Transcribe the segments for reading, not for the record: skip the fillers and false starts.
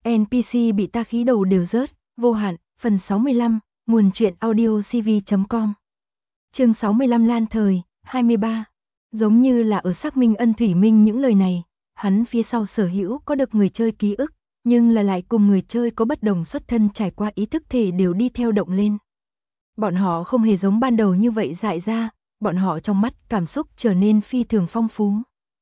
NPC bị ta khí đầu đều rớt, vô hạn, phần 65, nguồn truyện audio cv.com. Chương 65 Lan Thời, 23. Giống như là ở xác minh ân thủy minh những lời này, hắn phía sau sở hữu có được người chơi ký ức, nhưng là lại cùng người chơi có bất đồng xuất thân trải qua ý thức thể đều đi theo động lên. Bọn họ không hề giống ban đầu như vậy dại ra, bọn họ trong mắt cảm xúc trở nên phi thường phong phú.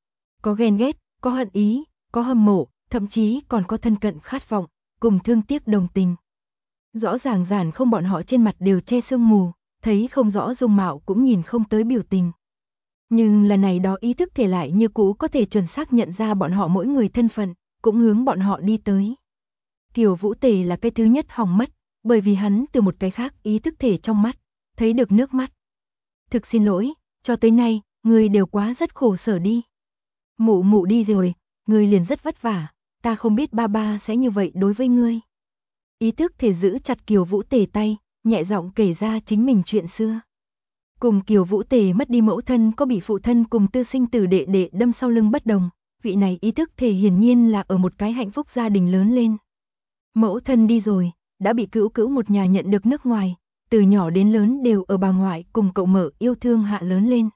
Có ghen ghét, có hận ý, có hâm mộ, thậm chí còn có thân cận khát vọng, cùng thương tiếc đồng tình. Rõ ràng ràng không bọn họ trên mặt đều che sương mù, thấy không rõ dung mạo cũng nhìn không tới biểu tình. Nhưng lần này đó ý thức thể lại như cũ có thể chuẩn xác nhận ra bọn họ mỗi người thân phận, cũng hướng bọn họ đi tới. Kiều Vũ Tề là cái thứ nhất hỏng mất, bởi vì hắn từ một cái khác ý thức thể trong mắt, thấy được nước mắt. Thực xin lỗi, cho tới nay, người đều quá rất khổ sở đi. Mụ mụ đi rồi, người liền rất vất vả, ta không biết ba ba sẽ như vậy đối với ngươi. Ý thức thể giữ chặt Kiều Vũ Tề tay, nhẹ giọng kể ra chính mình chuyện xưa. Cùng Kiều Vũ Tề mất đi mẫu thân có bị phụ thân cùng tư sinh tử đệ đệ đâm sau lưng bất đồng, vị này ý thức thể hiển nhiên là ở một cái hạnh phúc gia đình lớn lên. Mẫu thân đi rồi, đã bị cữu cữu một nhà nhận được nước ngoài, từ nhỏ đến lớn đều ở bà ngoại cùng cậu mở yêu thương hạ lớn lên.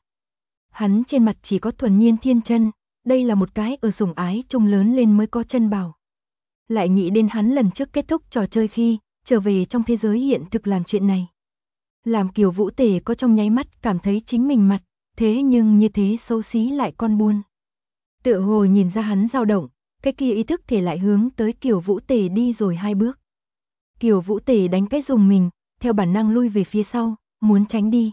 Hắn trên mặt chỉ có thuần nhiên thiên chân, đây là một cái ở sủng ái chung lớn lên mới có chân bảo. Lại nghĩ đến hắn lần trước kết thúc trò chơi khi, trở về trong thế giới hiện thực làm chuyện này. Làm Kiều Vũ Tề có trong nháy mắt cảm thấy chính mình mặt, thế nhưng như thế xấu xí lại con buôn. Tựa hồ nhìn ra hắn dao động, cái kia ý thức thể lại hướng tới Kiều Vũ Tề đi rồi 2 bước. Kiều Vũ Tề đánh cái dùng mình, theo bản năng lui về phía sau, muốn tránh đi.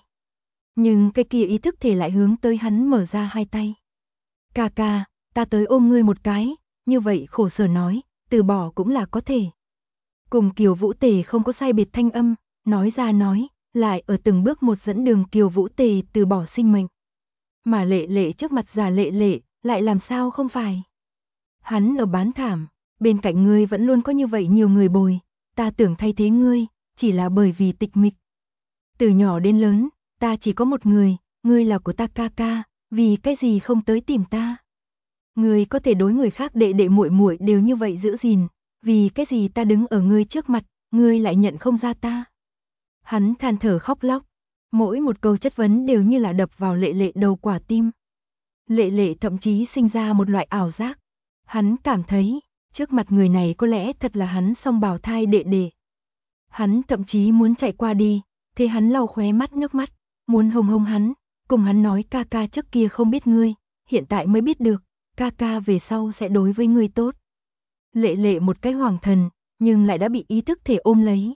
Nhưng cái kia ý thức thể lại hướng tới hắn mở ra 2 tay. Ca ca, ta tới ôm ngươi một cái, như vậy khổ sở nói, từ bỏ cũng là có thể. Cùng Kiều Vũ Tề không có sai biệt thanh âm, nói ra nói, lại ở từng bước một dẫn đường Kiều Vũ Tề từ bỏ sinh mệnh. Mà Lệ Lệ trước mặt già Lệ Lệ, lại làm sao không phải. Hắn ở bán thảm, bên cạnh ngươi vẫn luôn có như vậy nhiều người bồi, ta tưởng thay thế ngươi, chỉ là bởi vì tịch mịch. Từ nhỏ đến lớn, ta chỉ có một người, ngươi là của ta ca ca, vì cái gì không tới tìm ta. Ngươi có thể đối người khác đệ đệ muội muội đều như vậy giữ gìn, vì cái gì ta đứng ở ngươi trước mặt, ngươi lại nhận không ra ta. Hắn than thở khóc lóc, mỗi một câu chất vấn đều như là đập vào Lệ Lệ đầu quả tim. Lệ Lệ thậm chí sinh ra một loại ảo giác. Hắn cảm thấy, trước mặt người này có lẽ thật là hắn song bào thai đệ đệ. Hắn thậm chí muốn chạy qua đi, thế hắn lau khóe mắt nước mắt, muốn hôn hôn hắn, cùng hắn nói ca ca trước kia không biết ngươi, hiện tại mới biết được, ca ca về sau sẽ đối với ngươi tốt. Lệ Lệ một cái hoàng thần, nhưng lại đã bị ý thức thể ôm lấy.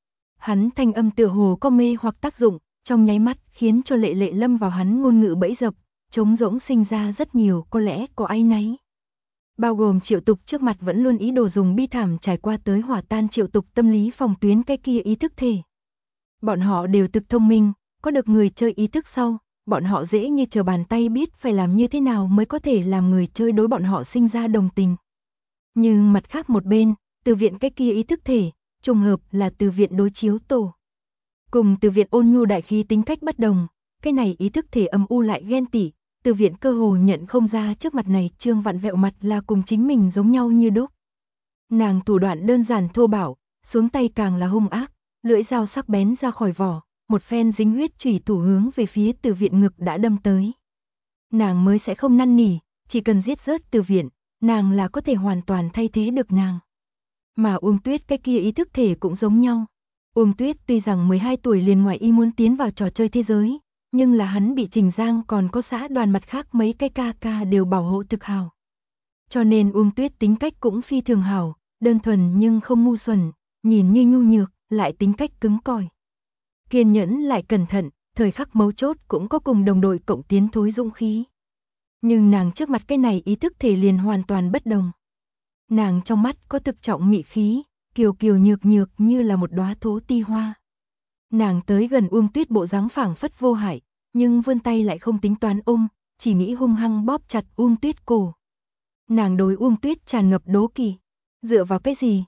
Hắn thanh âm tựa hồ có mê hoặc tác dụng, trong nháy mắt khiến cho Lệ Lệ lâm vào hắn ngôn ngữ bẫy dập, trống rỗng sinh ra rất nhiều có lẽ có áy náy. Bao gồm Triệu Tục trước mặt vẫn luôn ý đồ dùng bi thảm trải qua tới hỏa tan Triệu Tục tâm lý phòng tuyến cái kia ý thức thể. Bọn họ đều thực thông minh, có được người chơi ý thức sau, bọn họ dễ như trở bàn tay biết phải làm như thế nào mới có thể làm người chơi đối bọn họ sinh ra đồng tình. Nhưng mặt khác một bên, từ viện cái kia ý thức thể, trùng hợp là từ viện đối chiếu tổ. Cùng từ viện ôn nhu đại khí tính cách bất đồng, cái này ý thức thể âm u lại ghen tỉ, từ viện cơ hồ nhận không ra trước mặt này trương vặn vẹo mặt là cùng chính mình giống nhau như đúc. Nàng thủ đoạn đơn giản thô bạo, xuống tay càng là hung ác, lưỡi dao sắc bén ra khỏi vỏ, một phen dính huyết chủy thủ hướng về phía từ viện ngực đã đâm tới. Nàng mới sẽ không năn nỉ, chỉ cần giết rớt từ viện, nàng là có thể hoàn toàn thay thế được nàng. Mà Uông Tuyết cái kia ý thức thể cũng giống nhau. Uông Tuyết tuy rằng 12 tuổi liền ngoài ý muốn tiến vào trò chơi thế giới, nhưng là hắn bị Trình Giang còn có xã đoàn mặt khác mấy cái ca ca đều bảo hộ thực hào. Cho nên Uông Tuyết tính cách cũng phi thường hảo, đơn thuần nhưng không ngu xuẩn, nhìn như nhu nhược, lại tính cách cứng cỏi. Kiên nhẫn lại cẩn thận, thời khắc mấu chốt cũng có cùng đồng đội cộng tiến thối dũng khí. Nhưng nàng trước mặt cái này ý thức thể liền hoàn toàn bất đồng. Nàng trong mắt có thực trọng mị khí, kiều kiều nhược nhược như là một đóa thố ti hoa. Nàng tới gần Uông Tuyết bộ dáng phảng phất vô hại, nhưng vươn tay lại không tính toán ôm, chỉ nghĩ hung hăng bóp chặt Uông Tuyết cổ. Nàng đối Uông Tuyết tràn ngập đố kỵ. Dựa vào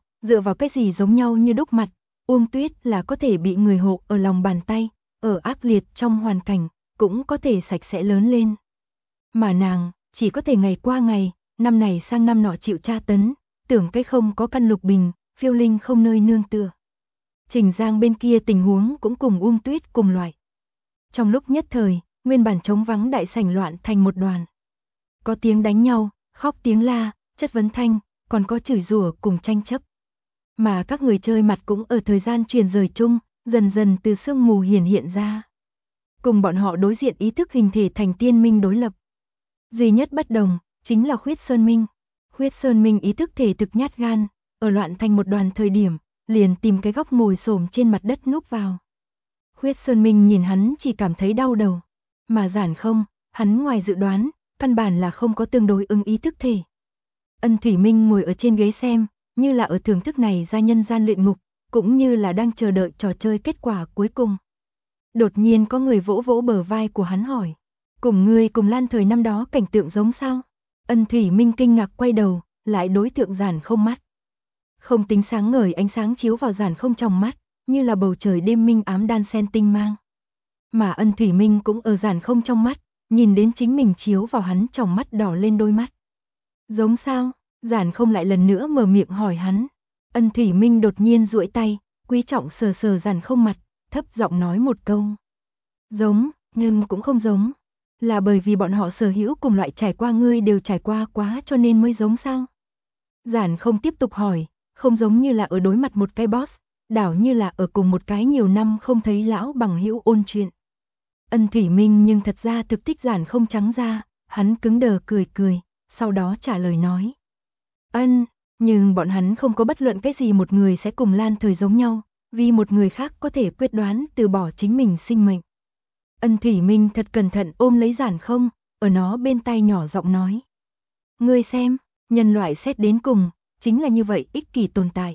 cái gì giống nhau như đúc mặt, Uông Tuyết là có thể bị người hộ ở lòng bàn tay, ở ác liệt trong hoàn cảnh, cũng có thể sạch sẽ lớn lên. Mà nàng, chỉ có thể ngày qua ngày, năm này sang năm nọ chịu tra tấn, tưởng cái không có căn lục bình, phiêu linh không nơi nương tựa. Trình Giang bên kia tình huống cũng cùng Tuyết cùng loại. Trong lúc nhất thời, nguyên bản trống vắng đại sảnh loạn thành một đoàn. Có tiếng đánh nhau, khóc tiếng la, chất vấn thanh, còn có chửi rủa cùng tranh chấp. Mà các người chơi mặt cũng ở thời gian truyền rời chung, dần dần từ sương mù hiện ra. Cùng bọn họ đối diện ý thức hình thể thành tiên minh đối lập. Duy nhất bất đồng, chính là Khuyết Sơn Minh. Khuyết Sơn Minh ý thức thể thực nhát gan, ở loạn thành một đoàn thời điểm, liền tìm cái góc ngồi xổm trên mặt đất núp vào. Khuyết Sơn Minh nhìn hắn chỉ cảm thấy đau đầu. Mà Giản Không, hắn ngoài dự đoán, căn bản là không có tương đối ứng ý thức thể. Ân Thủy Minh ngồi ở trên ghế xem, như là ở thưởng thức này ra nhân gian luyện ngục, cũng như là đang chờ đợi trò chơi kết quả cuối cùng. Đột nhiên có người vỗ vỗ bờ vai của hắn hỏi, cùng ngươi cùng Lan Thời năm đó cảnh tượng giống sao? Ân Thủy Minh kinh ngạc quay đầu, lại đối tượng Giản Không mắt. Không tính sáng ngời ánh sáng chiếu vào Giản Không trong mắt, như là bầu trời đêm minh ám đan xen tinh mang. Mà Ân Thủy Minh cũng ở Giản Không trong mắt, nhìn đến chính mình chiếu vào hắn trong mắt đỏ lên đôi mắt. Giống sao? Giản Không lại lần nữa mở miệng hỏi hắn. Ân Thủy Minh đột nhiên duỗi tay, quý trọng sờ sờ Giản Không mặt, thấp giọng nói một câu. Giống, nhưng cũng không giống. Là bởi vì bọn họ sở hữu cùng loại trải qua ngươi đều trải qua quá cho nên mới giống sao? Giản Không tiếp tục hỏi, không giống như là ở đối mặt một cái boss, đảo như là ở cùng một cái nhiều năm không thấy lão bằng hữu ôn chuyện. Ân Thủy Minh nhưng thật ra thực tích Giản Không trắng ra, hắn cứng đờ cười, sau đó trả lời nói. Nhưng bọn hắn không có bất luận cái gì một người sẽ cùng Lan Thời giống nhau, vì một người khác có thể quyết đoán từ bỏ chính mình sinh mệnh. Ân Thủy Minh thật cẩn thận ôm lấy Giản Không, ở nó bên tai nhỏ giọng nói. Ngươi xem, nhân loại xét đến cùng, chính là như vậy ích kỷ tồn tại.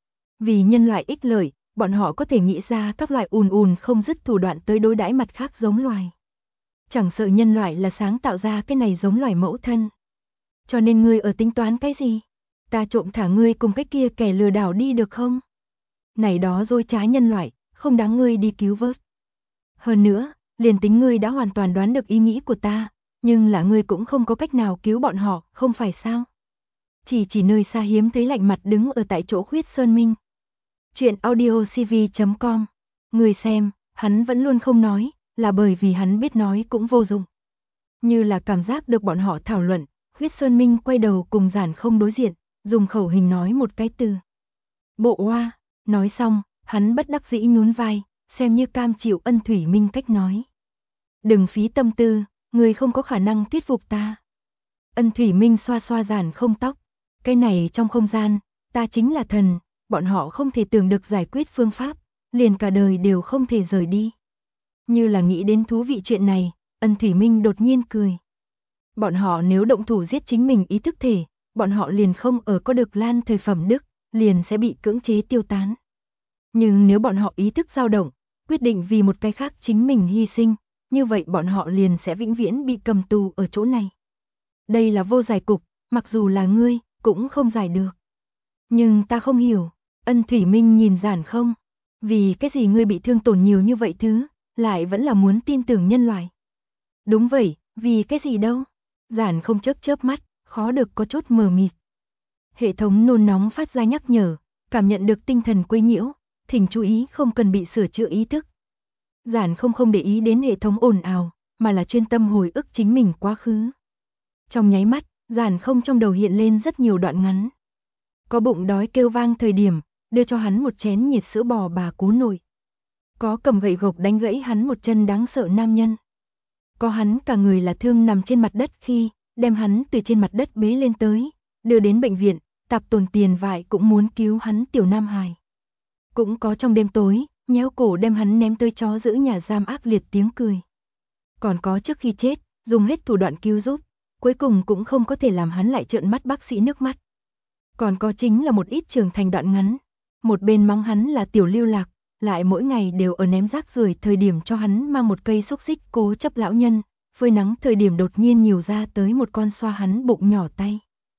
Vì nhân loại ích lợi, bọn họ có thể nghĩ ra các loại ùn không dứt thủ đoạn tới đối đãi mặt khác giống loài. Chẳng sợ nhân loại là sáng tạo ra cái này giống loài mẫu thân. Cho nên ngươi ở tính toán cái gì? Ta trộm thả ngươi cùng cái kia kẻ lừa đảo đi được không? Này đó dối trá nhân loại, không đáng ngươi đi cứu vớt. Hơn nữa, liền tính ngươi đã hoàn toàn đoán được ý nghĩ của ta, nhưng là ngươi cũng không có cách nào cứu bọn họ, không phải sao? Chỉ nơi xa hiếm thấy lạnh mặt đứng ở tại chỗ Khuyết Sơn Minh. Chuyện audiocv.com. Người xem, hắn vẫn luôn không nói, là bởi vì hắn biết nói cũng vô dụng. Như là cảm giác được bọn họ thảo luận, Khuyết Sơn Minh quay đầu cùng Giản Không đối diện, dùng khẩu hình nói một cái từ. Bộ oa, nói xong, hắn bất đắc dĩ nhún vai, xem như cam chịu Ân Thủy Minh cách nói. Đừng phí tâm tư, người không có khả năng thuyết phục ta. Ân Thủy Minh xoa xoa Giản Không tóc, cái này trong không gian, ta chính là thần, bọn họ không thể tưởng được giải quyết phương pháp, liền cả đời đều không thể rời đi. Như là nghĩ đến thú vị chuyện này, Ân Thủy Minh đột nhiên cười. Bọn họ nếu động thủ giết chính mình ý thức thể, bọn họ liền không ở có được Lan Thời phẩm đức, liền sẽ bị cưỡng chế tiêu tán. Nhưng nếu bọn họ ý thức dao động, quyết định vì một cái khác chính mình hy sinh, như vậy bọn họ liền sẽ vĩnh viễn bị cầm tù ở chỗ này. Đây là vô giải cục, mặc dù là ngươi, cũng không giải được. Nhưng ta không hiểu, Ân Thủy Minh nhìn Giản Không, vì cái gì ngươi bị thương tổn nhiều như vậy thứ, lại vẫn là muốn tin tưởng nhân loại. Đúng vậy, vì cái gì đâu? Giản Không chớp mắt, khó được có chút mờ mịt. Hệ thống nôn nóng phát ra nhắc nhở, cảm nhận được tinh thần quấy nhiễu, thỉnh chú ý không cần bị sửa chữa ý thức. Giản không để ý đến hệ thống ồn ào, mà là chuyên tâm hồi ức chính mình quá khứ. Trong nháy mắt, Giản Không trong đầu hiện lên rất nhiều đoạn ngắn. Có bụng đói kêu vang thời điểm, đưa cho hắn một chén nhiệt sữa bò bà cố nội. Có cầm gậy gộc đánh gãy hắn một chân đáng sợ nam nhân. Có hắn cả người là thương nằm trên mặt đất khi, đem hắn từ trên mặt đất bế lên tới, đưa đến bệnh viện, tạp tồn tiền vải cũng muốn cứu hắn tiểu nam hài. Cũng có trong đêm tối, nhéo cổ đem hắn ném tới chó giữ nhà giam ác liệt tiếng cười. Còn có trước khi chết, dùng hết thủ đoạn cứu giúp, cuối cùng cũng không có thể làm hắn lại trợn mắt bác sĩ nước mắt. Còn có chính là một ít trưởng thành đoạn ngắn, một bên mắng hắn là tiểu lưu lạc, lại mỗi ngày đều ở ném rác rưởi thời điểm cho hắn mang một cây xúc xích cố chấp lão nhân, phơi nắng thời điểm đột nhiên nhiều ra tới một con xoa hắn bụng nhỏ tay.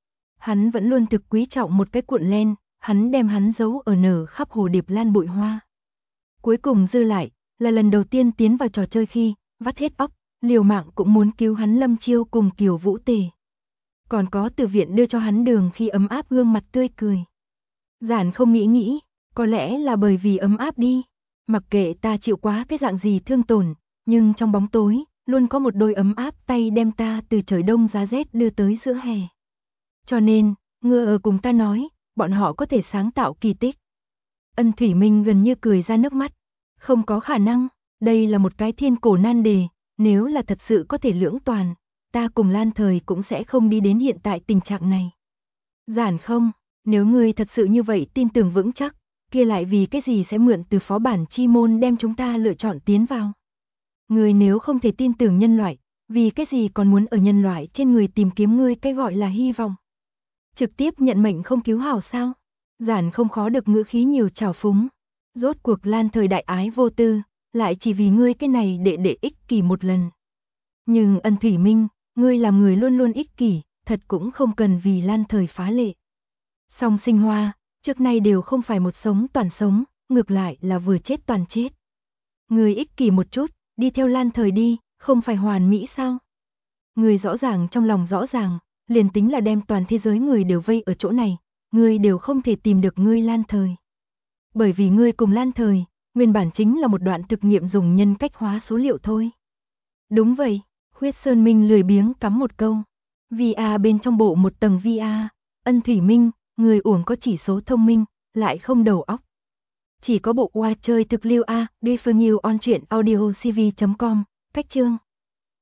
Hắn vẫn luôn thực quý trọng một cái cuộn len, hắn đem hắn giấu ở nở khắp hồ điệp lan bụi hoa. Cuối cùng dư lại, là lần đầu tiên tiến vào trò chơi khi, vắt hết óc, liều mạng cũng muốn cứu hắn Lâm Chiêu cùng Kiều Vũ Tề. Còn có từ viện đưa cho hắn đường khi ấm áp gương mặt tươi cười. Giản không nghĩ, có lẽ là bởi vì ấm áp đi. Mặc kệ ta chịu quá cái dạng gì thương tổn, nhưng trong bóng tối, luôn có một đôi ấm áp tay đem ta từ trời đông giá rét đưa tới giữa hè. Cho nên, ngươi ở cùng ta nói, bọn họ có thể sáng tạo kỳ tích. Ân Thủy Minh gần như cười ra nước mắt. Không có khả năng, đây là một cái thiên cổ nan đề, nếu là thật sự có thể lưỡng toàn, ta cùng Lan Thời cũng sẽ không đi đến hiện tại tình trạng này. Giản không, nếu ngươi thật sự như vậy tin tưởng vững chắc, kia lại vì cái gì sẽ mượn từ phó bản chi môn đem chúng ta lựa chọn tiến vào. Ngươi nếu không thể tin tưởng nhân loại, vì cái gì còn muốn ở nhân loại trên người tìm kiếm ngươi cái gọi là hy vọng. Trực tiếp nhận mệnh không cứu hảo sao? Giản không khó được ngữ khí nhiều trào phúng. Rốt cuộc Lan Thời đại ái vô tư, lại chỉ vì ngươi cái này để ích kỷ một lần. Nhưng Ân Thủy Minh, ngươi làm người luôn luôn ích kỷ, thật cũng không cần vì Lan Thời phá lệ. Song Sinh Hoa, trước nay đều không phải một sống toàn sống, ngược lại là vừa chết toàn chết. Ngươi ích kỷ một chút, đi theo Lan Thời đi, không phải hoàn mỹ sao? Ngươi rõ ràng trong lòng rõ ràng, liền tính là đem toàn thế giới người đều vây ở chỗ này, ngươi đều không thể tìm được ngươi Lan Thời. Bởi vì ngươi cùng Lan Thời, nguyên bản chính là một đoạn thực nghiệm dùng nhân cách hóa số liệu thôi. Đúng vậy, Huyết Sơn Minh lười biếng cắm một câu. VR bên trong bộ một tầng VR, Ân Thủy Minh, người uổng có chỉ số thông minh, lại không đầu óc. Chỉ có bộ qua chơi thực lưu A, đi phương nhiều on truyện audio cv.com, cách chương.